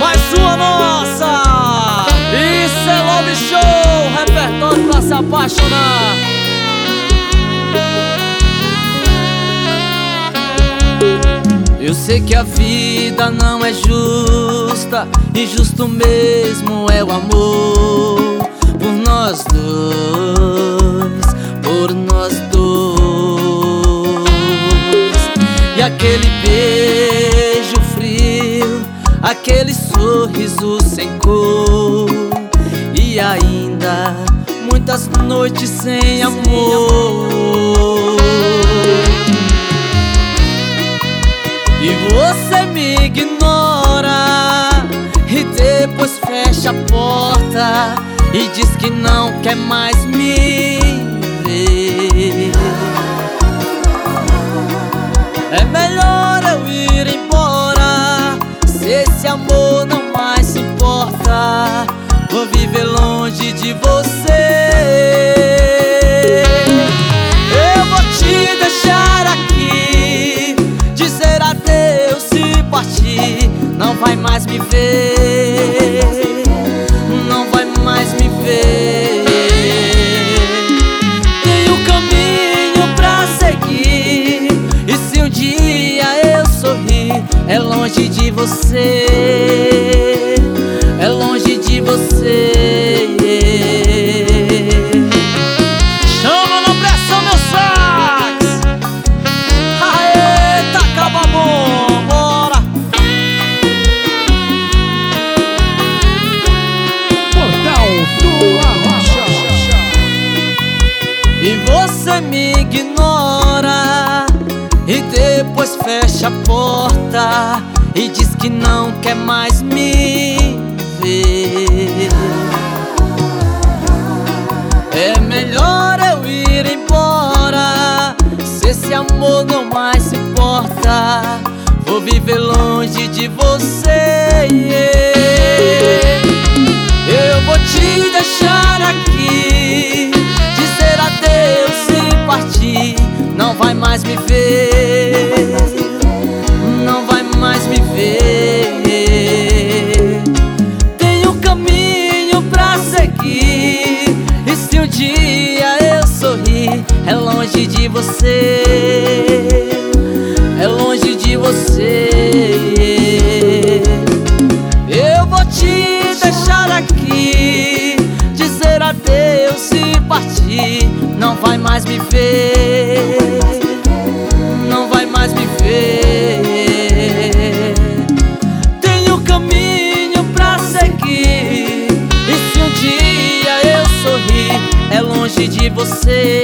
mais uma nossa. Isso é Love Show, repertório pra se apaixonar. Eu sei que a vida não é justa, e justo mesmo é o amor por nós dois, por nós dois. E aquele beijo frio, aquele sorriso sem cor, e ainda muitas noites sem amor. E você me ignora e depois fecha a porta e diz que não quer mais me ver. É melhor eu ir embora, se esse amor não mais se importa. Vou viver longe de você. Eu vou te deixar aqui, dizer adeus se partir. Não vai mais me ver, não vai mais me ver. Tenho caminho pra seguir, e se um dia eu sorrir, é longe de você, é longe de você. Chama na pressão, meu sax. Aê, taca babom, bora. Portal do Arrocha. E você me ignora e depois fecha a porta e diz que não quer mais me ver. É melhor eu ir embora, se esse amor não mais se importa. Vou viver longe de você. Eu vou te deixar aqui, dizer adeus se partir. Não vai mais me ver, não vai mais me ver. Tenho caminho pra seguir, e se um dia eu sorrir, é longe de você, é longe de você. Eu vou te deixar aqui, dizer adeus se partir. Não vai mais me ver, não vai mais me ver. Tenho caminho pra seguir, e se um dia eu sorrir, é longe de você,